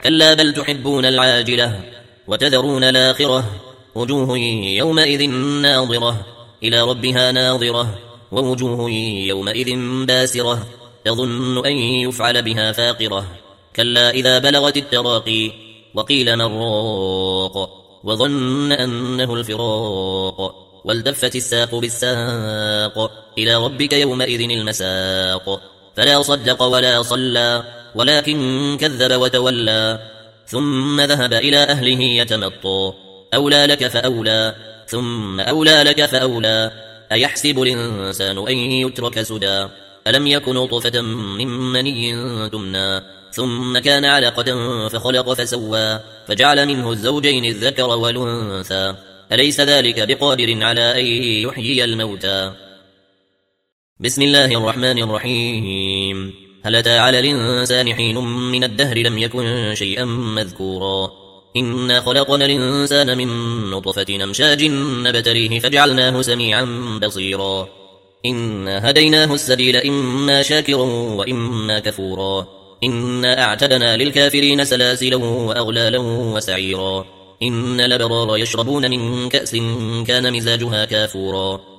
كلا بل تحبون العاجلة وتذرون الآخرة وجوه يومئذ ناظرة إلى ربها ناظرة ووجوه يومئذ باسرة تظن أن يفعل بها فاقرة كلا إذا بلغت التراقي وقيل من راق وظن أنه الفراق والتفت الساق بالساق إلى ربك يومئذ المساق فلا صدق ولا صلى ولكن كذب وتولى ثم ذهب إلى أهله يتمطى أولى لك فأولى ثم أولى لك فأولى أيحسب الإنسان أن يترك سدى ألم يكن نطفة من مني تمنى ثم كان علقة فخلق فسوى فجعل منه الزوجين الذكر والأنثى أليس ذلك بقادر على أن يحيي الموتى بسم الله الرحمن الرحيم هل أتى على الإنسان حين من الدهر لم يكن شيئا مذكورا إنا خلقنا الإنسان من نطفة أمشاج نبتليه فجعلناه سميعا بصيرا إنا هديناه السبيل إما شاكرا وإما كفورا إنا أعتدنا للكافرين سلاسلا وأغلالا وسعيرا إن الأبرار يشربون من كأس كان مزاجها كافورا